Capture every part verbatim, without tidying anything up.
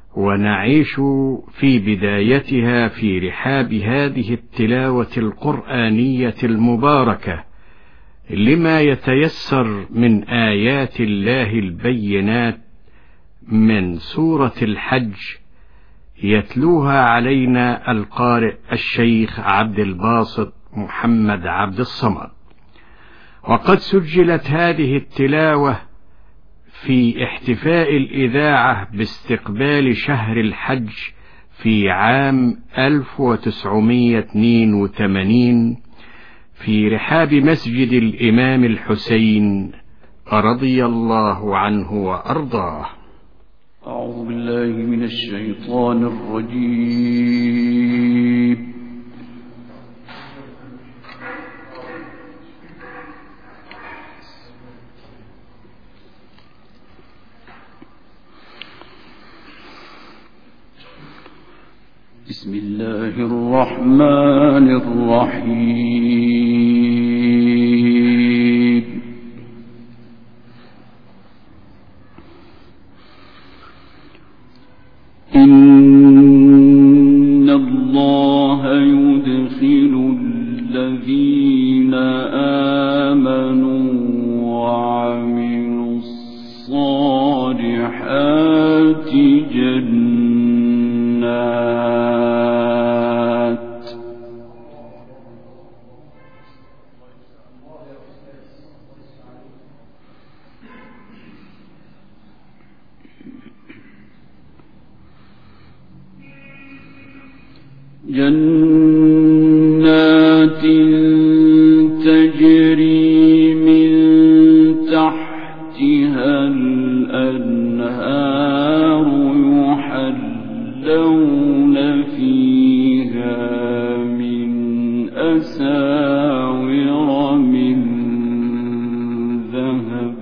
ونعيش في بدايتها في رحاب هذه التلاوة القرآنية المباركة لما يتيسر من آيات الله البينات من سورة الحج، يتلوها علينا القارئ الشيخ عبد الباسط محمد عبد الصمد. وقد سجلت هذه التلاوة في احتفاء الإذاعة باستقبال شهر الحج في عام ألف وتسعمائة واثنين وثمانين في رحاب مسجد الإمام الحسين رضي الله عنه وأرضاه. أعوذ بالله من الشيطان الرجيم. بسم الله الرحمن الرحيم. إن الله يدخل الذين آمنوا وعملوا الصالحات جنات جنات تجري من تحتها الأنهار يحلون فيها من أساور من ذهب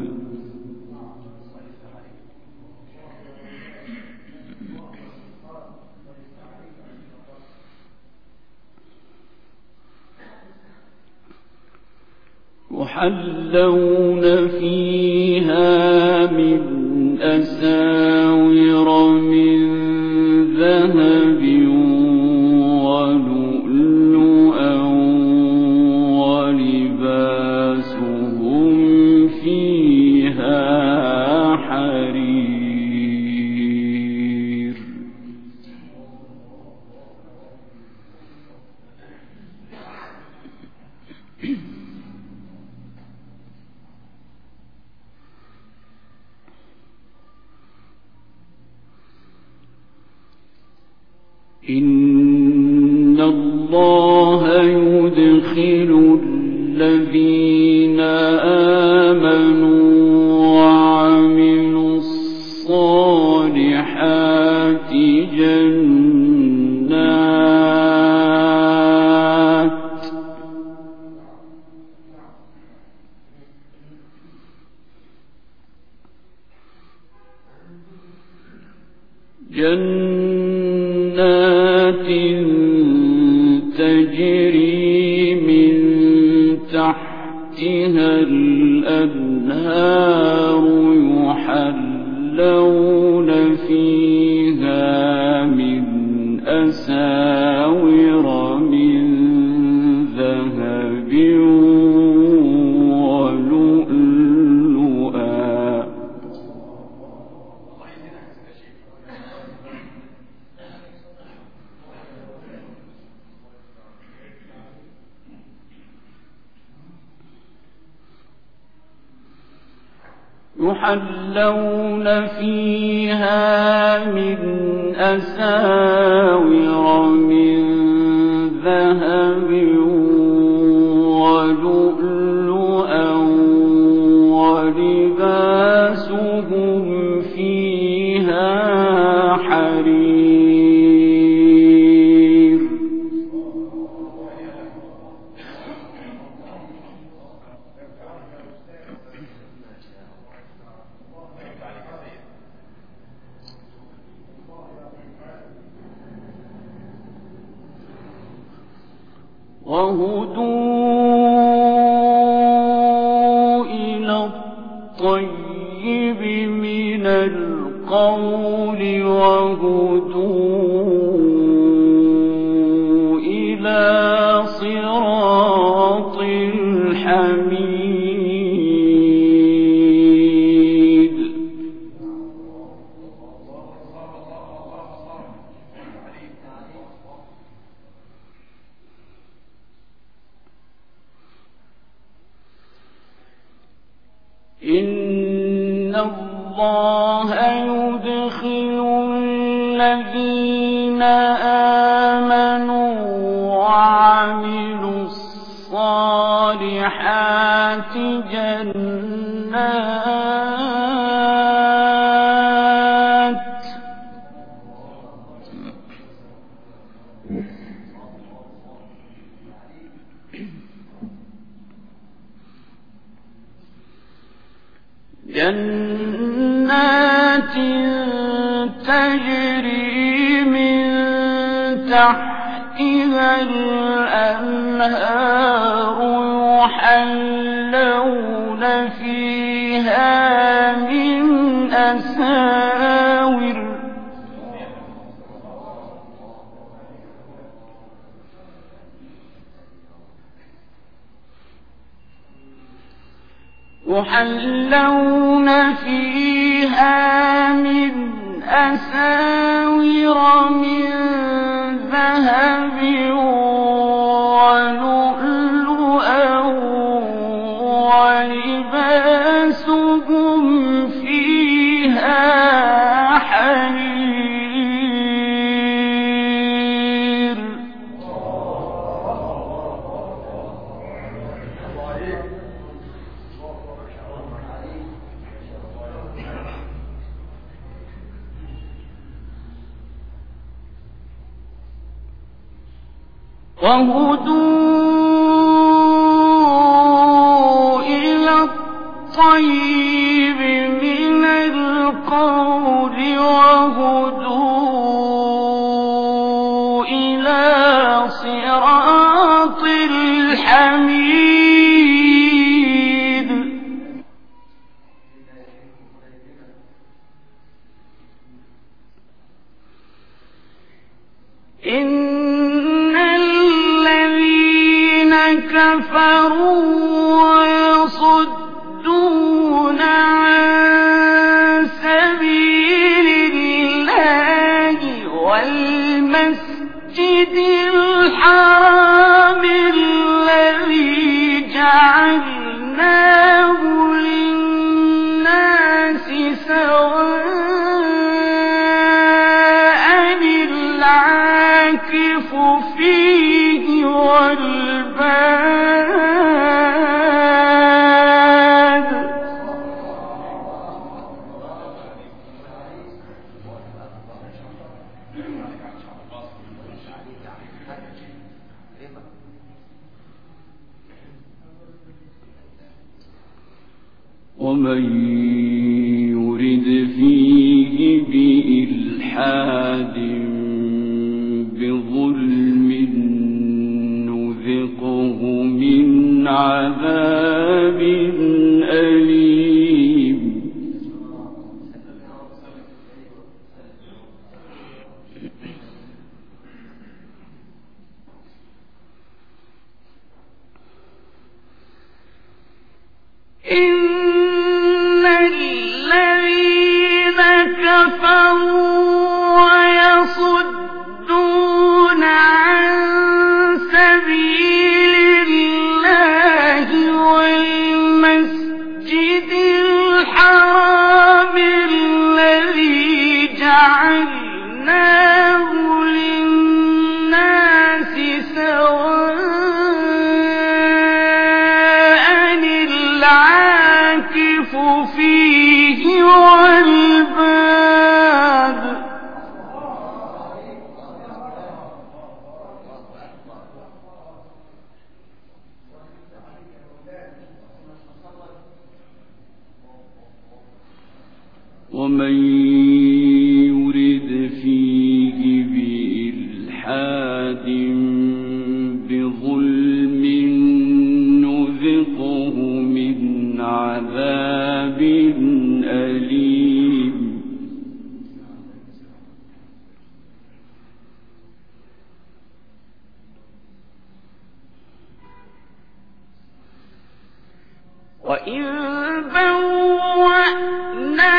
يحلون فيها من أساور من ذهب ولؤلؤا ولباسهم فيها حرير. إن الله يدخل الذين آمنوا وعملوا الصالحات جنات جنات تجري من تحتها الأنهار يحلون فيها من أساور من ذهب ولؤلؤا يحلون فيها من أساور من ذهب ولؤلؤا ولباسهم فيها حرير. وهدوا إلى الطيب من القول القول وهدوا إلى صراط الحميد. إن الله يدخل الذين آمنوا وعملوا الصالحات جنات جنات تجري من تحتها الأنهار يحلون فيها من أساور يحلون فيها من أساور من ذهب ولؤلؤا ولباسهم فيها حرير. وهدوا إلى الطيب من القول وهدوا إلى صراط الحميد. إن الذين كفروا ويصدون عن سبيل الله والمسجد الحرام الذي جعلناه للناس سواء العاكف فيه والباد. ومن يرد فيه بإلحاد بظلم نذقه من عذاب أليم. إن الذين كفروا ويصدون عن سبيل الله والمسجد الحرام الذي جعلناه للناس سواء العاكف فيه والباد. ومن يرد فيه بإلحاد بظلم نذقه من عذاب أليم. وإذ بوأنا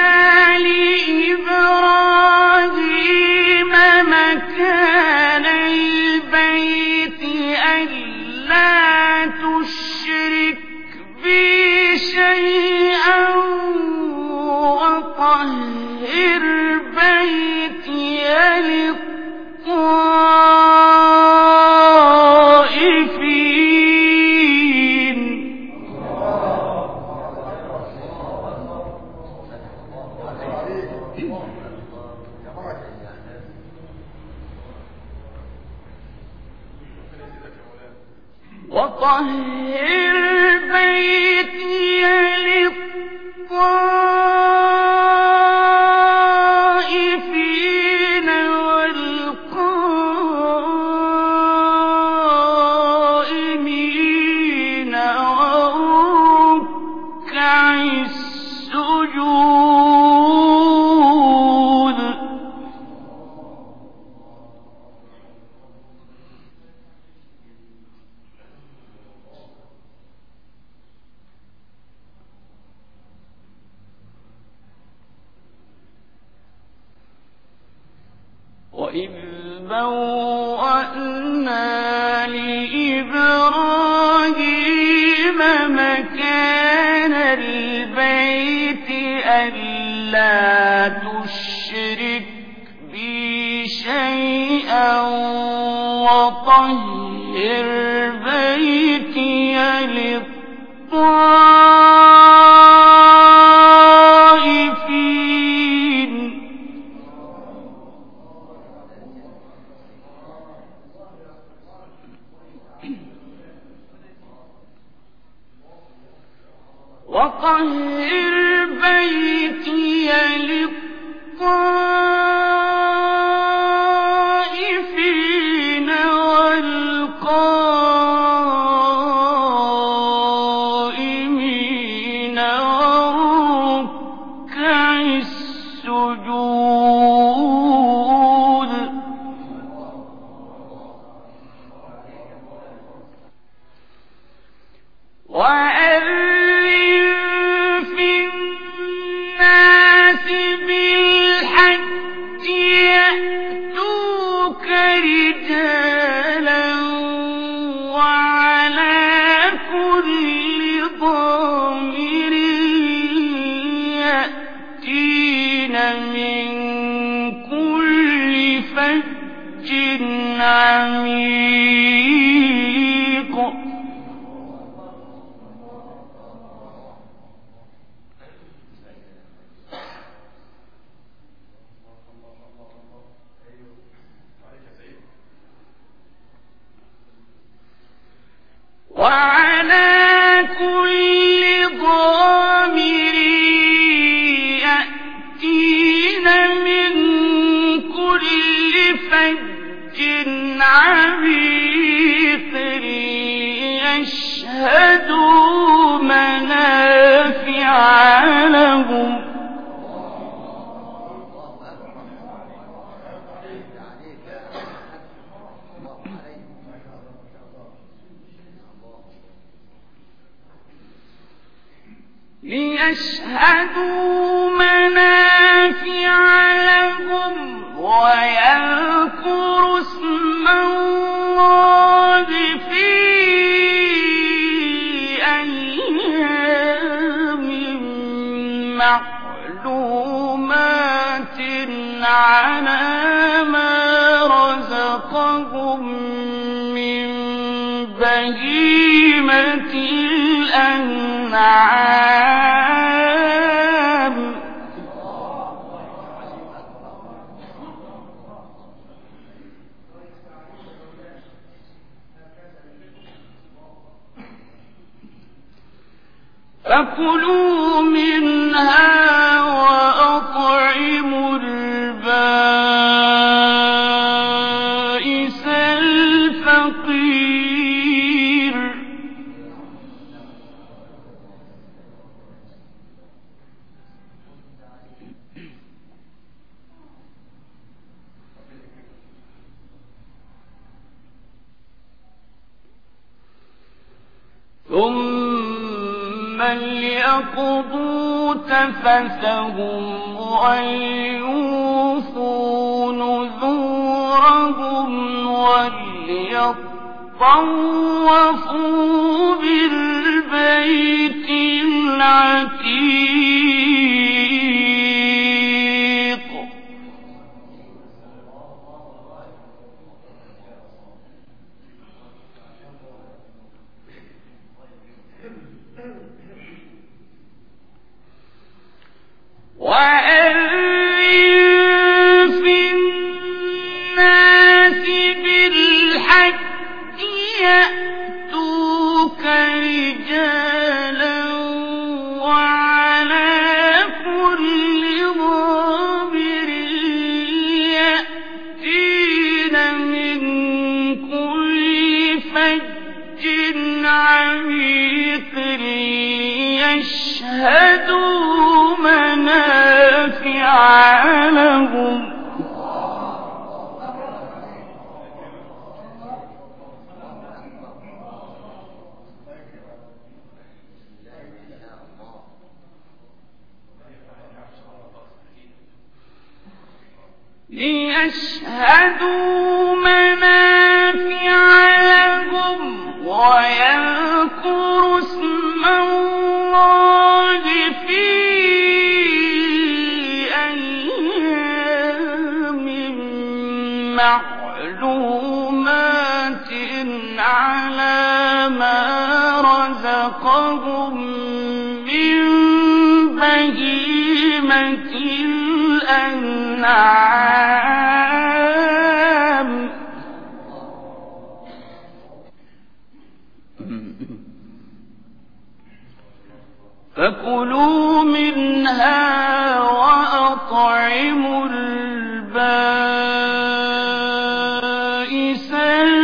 لإبراهيم مكان البيت ألا تشرك بي شيئا وطهر بيتي للطائفين. وطهر بيتي للطائفين والقائمين والركع السجود. وإذ بوأنا لإبراهيم مكان البيت ألا تشرك بي شيئا وطهر بيتي للطائفين. وطهر بيتي للطائفين والقائمين والركع السجود. وأذن في الناس بالحج يأتوك رجالا وعلى كل ضامر يأتين من كل فج عميق. وعلى كل ضامر يأتين من كل فج عميق ليشهدوا منافع لهم. ليشهدوا منافع لهم ويذكروا اسم الله في أيام معلومات على ما رزقهم من بهيمة الأنعام. فكلوا منها وأطعموا البائس الفقير. ثم ليقضوا تفثهم وليوفوا نذورهم وليطوفوا بالبيت العتيق. وأذن في الناس بالحج يأتوك رجالا وعلى كل ضامر يأتين من كل فج عميق ليشهدوا منافع لهم ليشهدوا منافع لهم ويذكروا اسم الله في أيام معلومات على ما رزقهم من بهيمة الأنعام. فكلوا منها وأطعموا البائس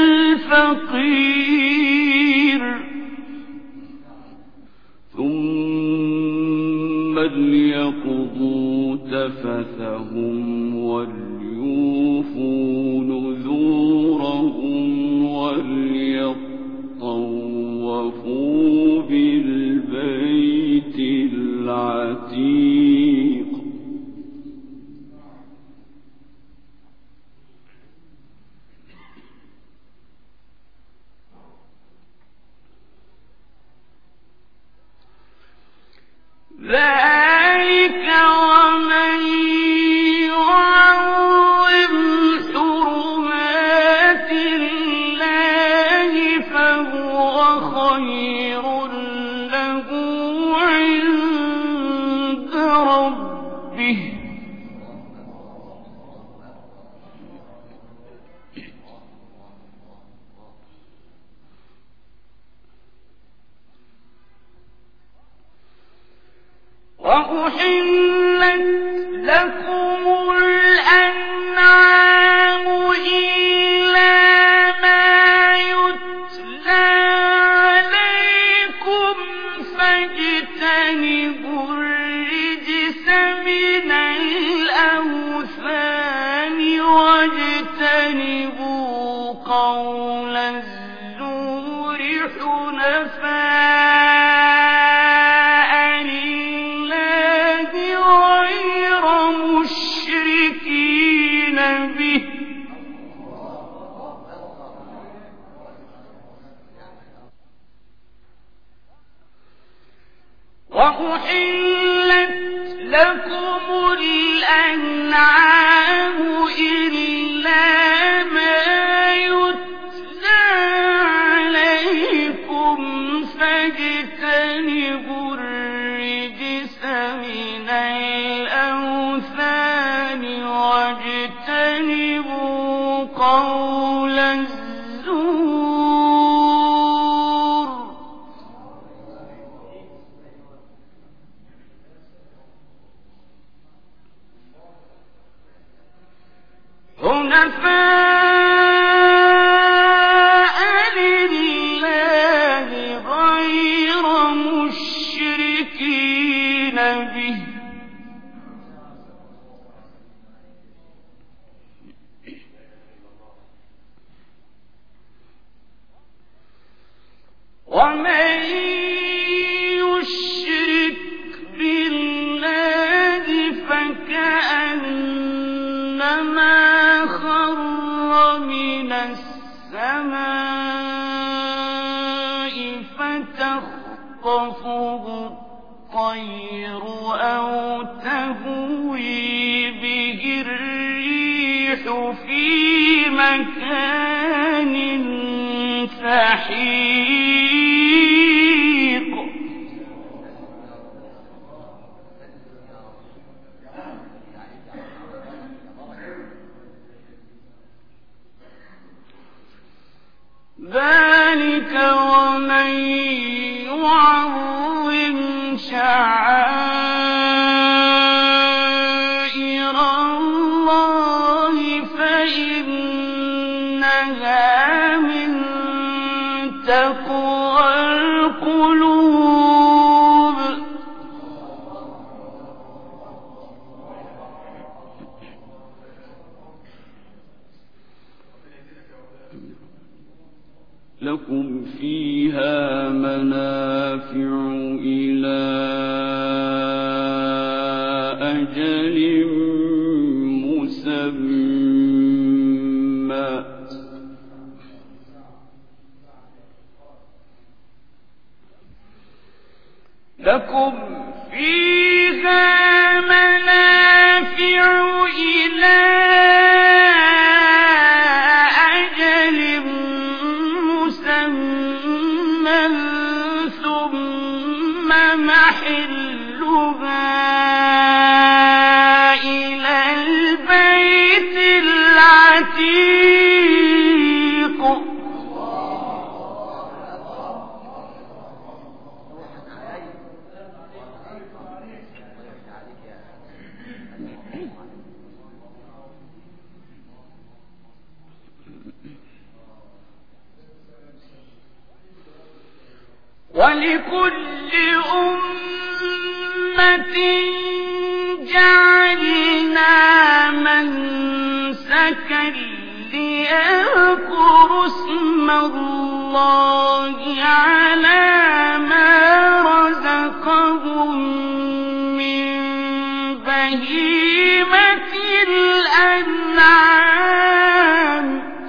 الفقير ثم ليقضوا تفثهم وليوفوا نذورهم وليطوفوا بالبيت العتيق. ذلك ومن يعظم حرمات الله فهو خير له عند ربه وأحلت لكم الأنعام إلا ما يتلى عليكم فاجتنبوا الرجس من الأوثان واجتنبوا قول الزور حنفاء وأحلت لكم الأنعام إلا ما يتلى عليكم فاجتنبوا الرجس من الأوثان واجتنبوا قول الزور حنفاء لله غير مشركين به ومن يشرك خر من السماء فتخطفه الطير أو تهوي به الريح في مكان سحيق ذلك ومن يعظم شعائر الله فإنها من تقوى القلوب لكم فيها منافع إلى أجل مسمى لكم فيها منافع إلى أجل مسمى ثم محلها إلى البيت العتيق ولكل أمة جعلنا منسكا ليذكروا اسم الله على ما رزقهم من بهيمة الأنعام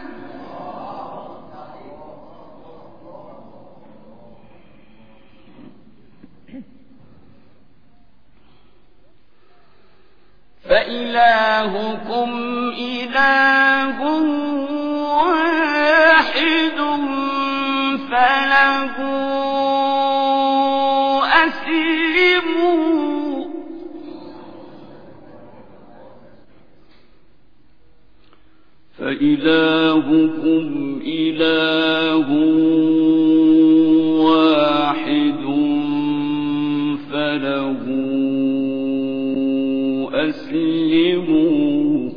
فإلهكم إله واحد فله أسلموا فإلهكم إله واحد فله أسلموا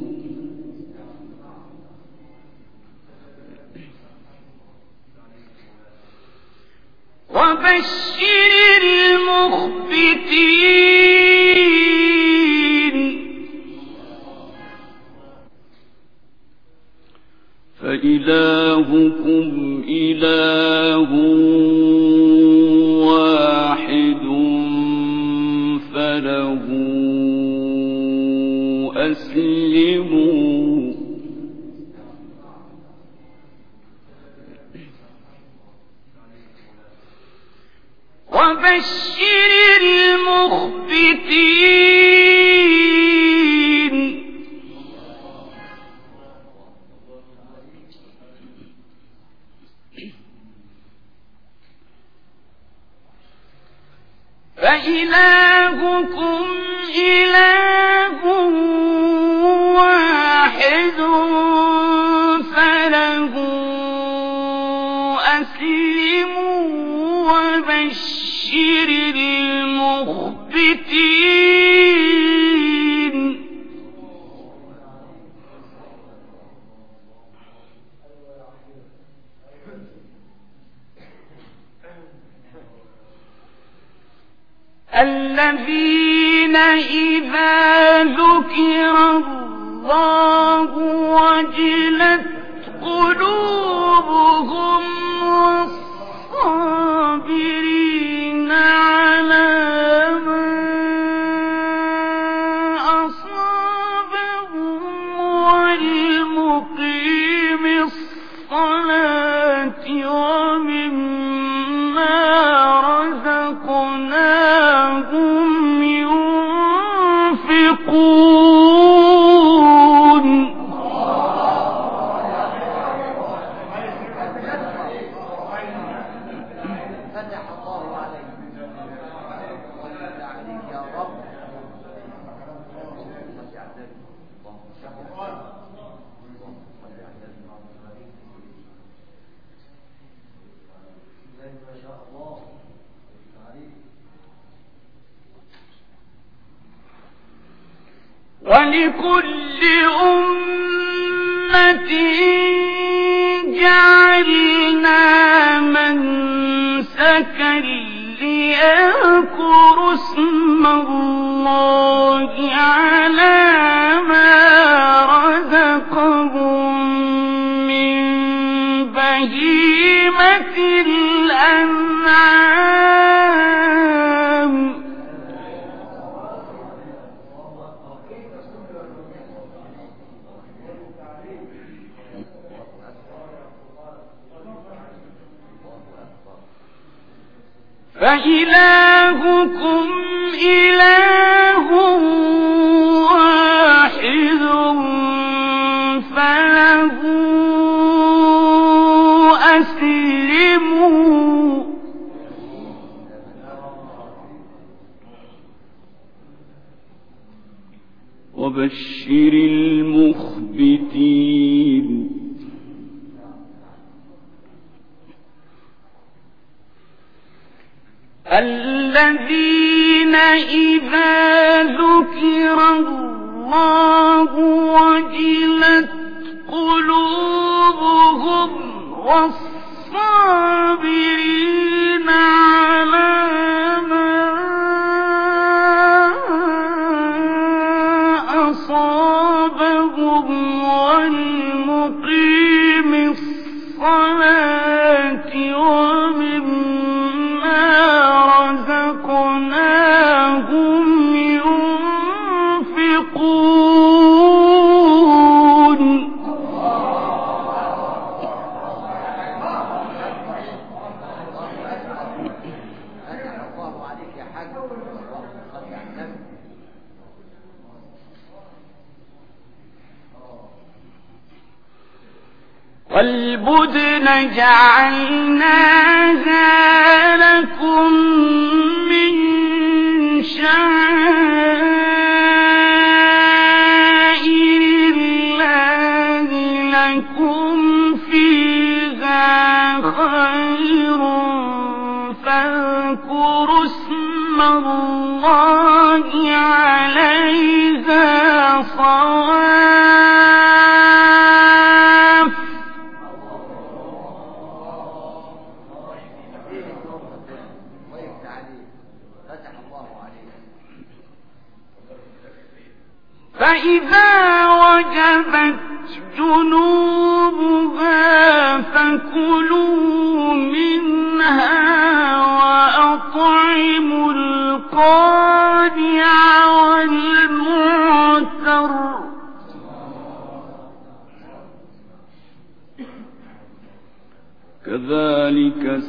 وبشر المخبتين فإلهكم إله واحد فله أسلموا وبشر المخبتين فإلهكم إله واحد فله أسلموا وبشر المخبتين الذين إذا ذكر الله وجلت قلوبهم والصابرين على ما أصابهم والمقيم الصلاة ومما رزقناهم ينفقون ولكل أمة جعلنا منسكا ليذكروا اسم الله على ما رزقهم من بهيمة الأنعام فإلهكم إله واحد فله أسلموا وبشر المخبتين الذين إذا ذكر الله وجلت قلوبهم والصابرين على ما أصابهم والمقيم الصلاة ومما رزقناهم ينفقون والبدن جعلناها لكم من شعائر الله لكم فيها خير فاذكروا اسم الله عليها صواف فإذا وجبت جنوبها فكلوا منها وأطعموا القانع والمعتر كذلك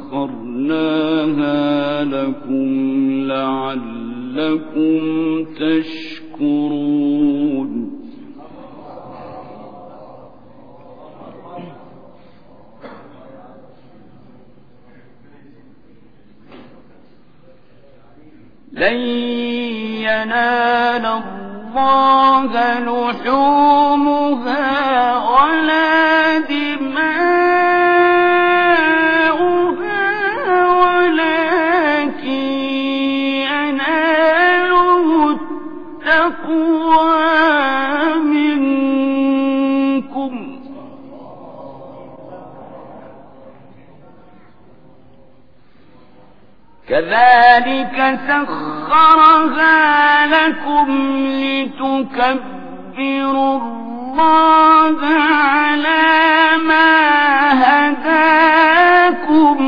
سخرناها لكم لعلكم تشكرون لن ينال الله لحومها ولا دماؤها ولكن يناله التقوى منكم كذلك سخرها لكم لتكبروا الله على ما هداكم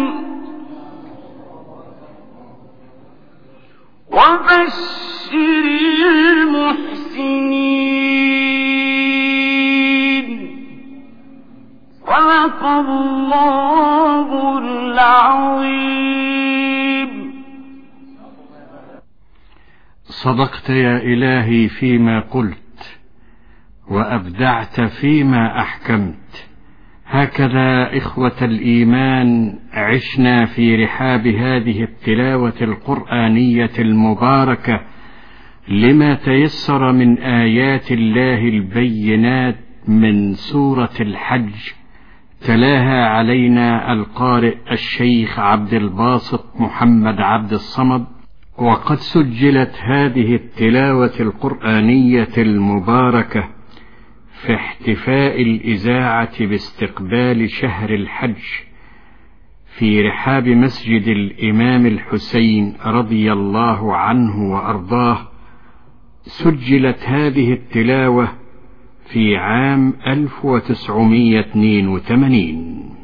وبشر المحسنين صدق الله العظيم. صدقت يا إلهي فيما قلت، وأبدعت فيما أحكمت. هكذا إخوة الإيمان عشنا في رحاب هذه التلاوة القرآنية المباركة لما تيسر من آيات الله البينات من سورة الحج، تلاها علينا القارئ الشيخ عبد الباسط محمد عبد الصمد. وقد سجلت هذه التلاوة القرآنية المباركة في احتفاء الإذاعة باستقبال شهر الحج في رحاب مسجد الإمام الحسين رضي الله عنه وأرضاه. سجلت هذه التلاوة في عام ألف وتسعمائة واثنين وثمانين.